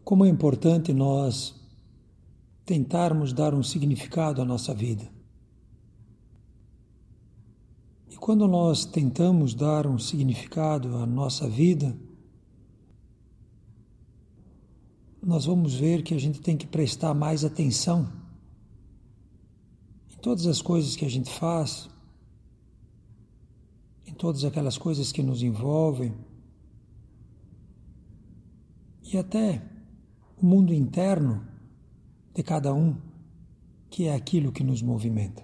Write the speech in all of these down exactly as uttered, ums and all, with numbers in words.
como é importante nós tentarmos dar um significado à nossa vida. E quando nós tentamos dar um significado à nossa vida, nós vamos ver que a gente tem que prestar mais atenção em todas as coisas que a gente faz, em todas aquelas coisas que nos envolvem, e até o mundo interno de cada um, que é aquilo que nos movimenta.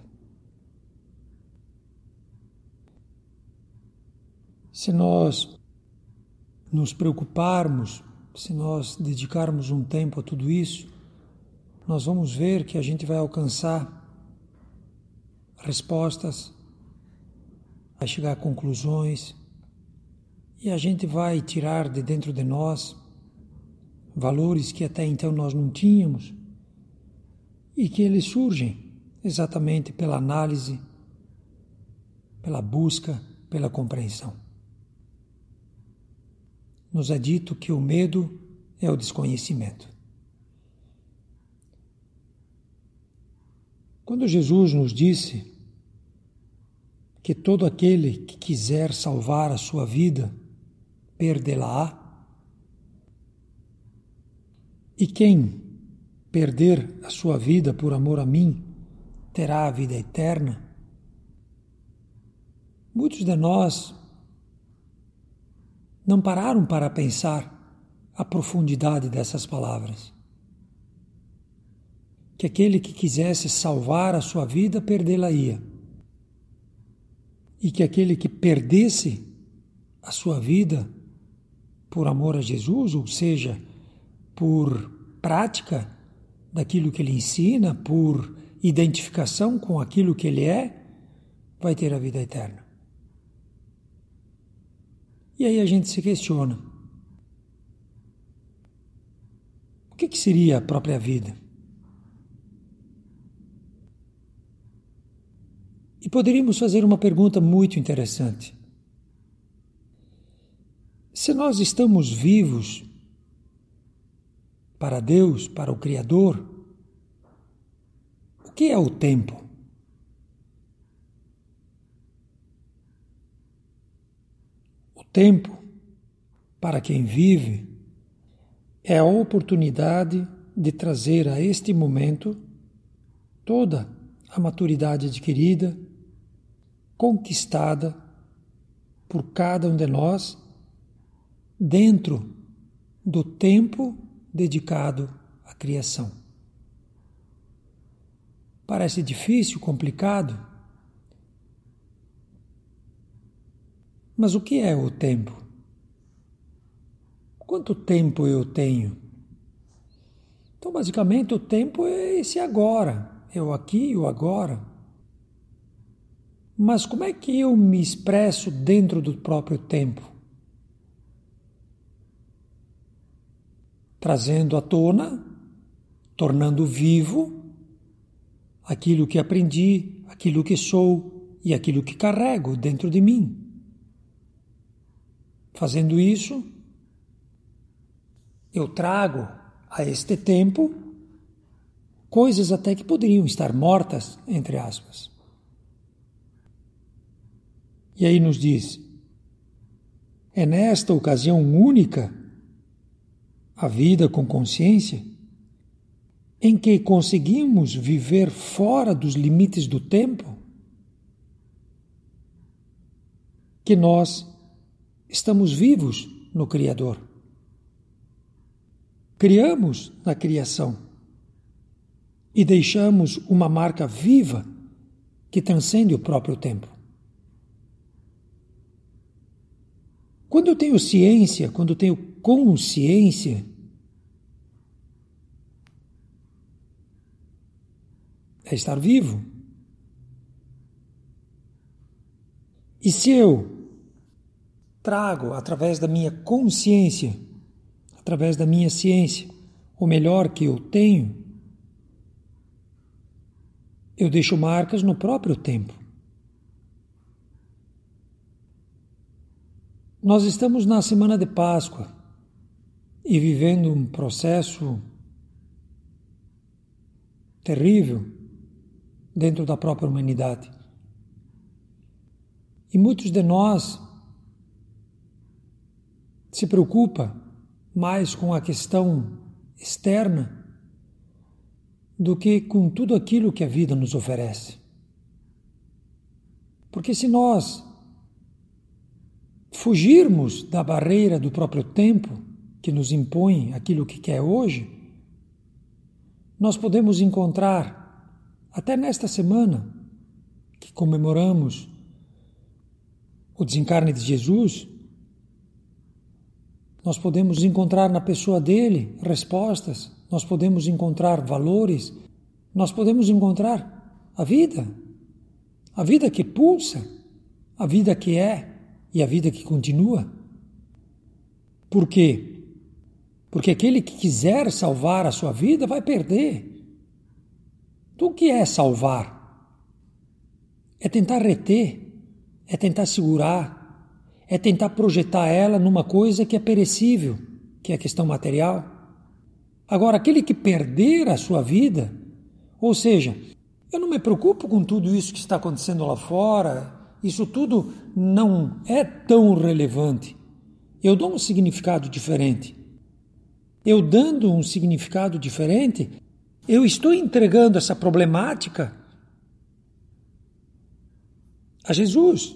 Se nós nos preocuparmos, se nós dedicarmos um tempo a tudo isso, nós vamos ver que a gente vai alcançar respostas, vai chegar a conclusões, e a gente vai tirar de dentro de nós valores que até então nós não tínhamos, e que eles surgem exatamente pela análise, pela busca, pela compreensão. Nos é dito que o medo é o desconhecimento. Quando Jesus nos disse que todo aquele que quiser salvar a sua vida, perdê-la-á, e quem perder a sua vida por amor a mim, terá a vida eterna, muitos de nós não pararam para pensar a profundidade dessas palavras. Que aquele que quisesse salvar a sua vida, perdê-la-ia. E que aquele que perdesse a sua vida por amor a Jesus, ou seja, por prática daquilo que ele ensina, por identificação com aquilo que ele é, vai ter a vida eterna. E aí a gente se questiona: o que, que seria a própria vida? E poderíamos fazer uma pergunta muito interessante. Se nós estamos vivos para Deus, para o Criador, o que é o tempo? O tempo, para quem vive, é a oportunidade de trazer a este momento toda a maturidade adquirida, conquistada por cada um de nós, dentro do tempo dedicado à criação. Parece difícil, complicado, mas o que é o tempo? Quanto tempo eu tenho? Então, basicamente, o tempo é esse agora, é o aqui e o agora. Mas como é que eu me expresso dentro do próprio tempo? Trazendo à tona, tornando vivo aquilo que aprendi, aquilo que sou e aquilo que carrego dentro de mim. Fazendo isso, eu trago a este tempo coisas até que poderiam estar mortas, entre aspas. E aí nos diz: é nesta ocasião única, a vida com consciência, em que conseguimos viver fora dos limites do tempo, que nós estamos vivos no Criador. Criamos na criação e deixamos uma marca viva que transcende o próprio tempo. Quando eu tenho ciência, quando eu tenho consciência, é estar vivo. E se eu trago, através da minha consciência, através da minha ciência, o melhor que eu tenho, eu deixo marcas no próprio tempo. Nós estamos na semana de Páscoa e vivendo um processo terrível dentro da própria humanidade. E muitos de nós se preocupam mais com a questão externa do que com tudo aquilo que a vida nos oferece. Porque se nós fugirmos da barreira do próprio tempo que nos impõe aquilo que quer hoje, nós podemos encontrar, até nesta semana que comemoramos o desencarne de Jesus, nós podemos encontrar na pessoa dele respostas, nós podemos encontrar valores, nós podemos encontrar a vida, a vida que pulsa, a vida que é e a vida que continua. Por quê? Porque aquele que quiser salvar a sua vida vai perder. Então, o que é salvar? É tentar reter, é tentar segurar, é tentar projetar ela numa coisa que é perecível, que é a questão material. Agora, aquele que perder a sua vida, ou seja, eu não me preocupo com tudo isso que está acontecendo lá fora, isso tudo não é tão relevante. Eu dou um significado diferente. Eu dando um significado diferente, eu estou entregando essa problemática a Jesus,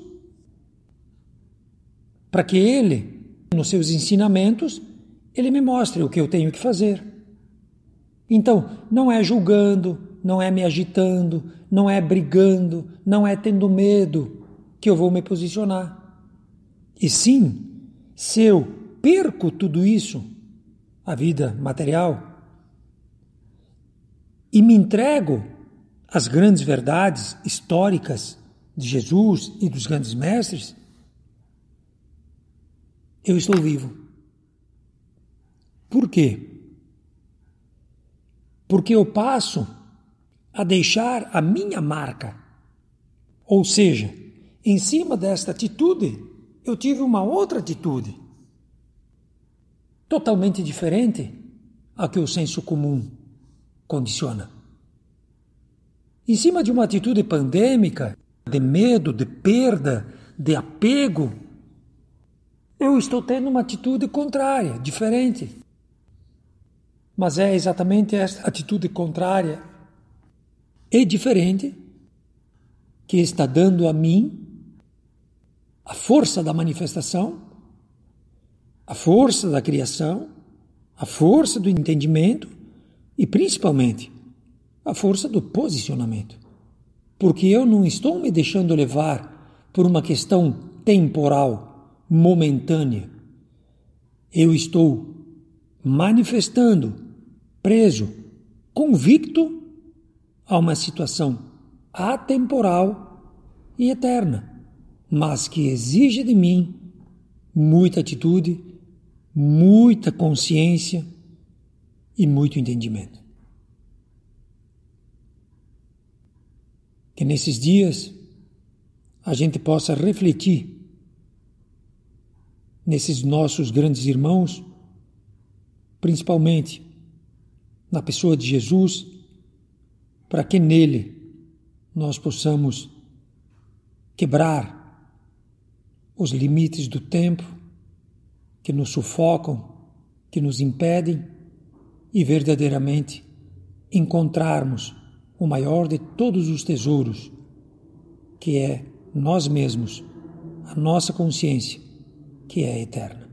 para que Ele, nos seus ensinamentos, Ele me mostre o que eu tenho que fazer. Então, não é julgando, não é me agitando, não é brigando, não é tendo medo que eu vou me posicionar. E sim, se eu perco tudo isso, a vida material, e me entrego às grandes verdades históricas de Jesus e dos grandes mestres, eu estou vivo. Por quê? Porque eu passo a deixar a minha marca. Ou seja, em cima desta atitude, eu tive uma outra atitude, totalmente diferente a que o senso comum condiciona. Em cima de uma atitude pandêmica, de medo, de perda, de apego, eu estou tendo uma atitude contrária, diferente. Mas é exatamente essa atitude contrária e diferente que está dando a mim a força da manifestação, a força da criação, a força do entendimento e, principalmente, a força do posicionamento. Porque eu não estou me deixando levar por uma questão temporal, momentânea. Eu estou manifestando, preso, convicto a uma situação atemporal e eterna, mas que exige de mim muita atitude, muita consciência e muito entendimento. Que nesses dias a gente possa refletir nesses nossos grandes irmãos, principalmente na pessoa de Jesus, para que nele nós possamos quebrar os limites do tempo que nos sufocam, que nos impedem e verdadeiramente encontrarmos o maior de todos os tesouros, que é nós mesmos, a nossa consciência, que é eterna.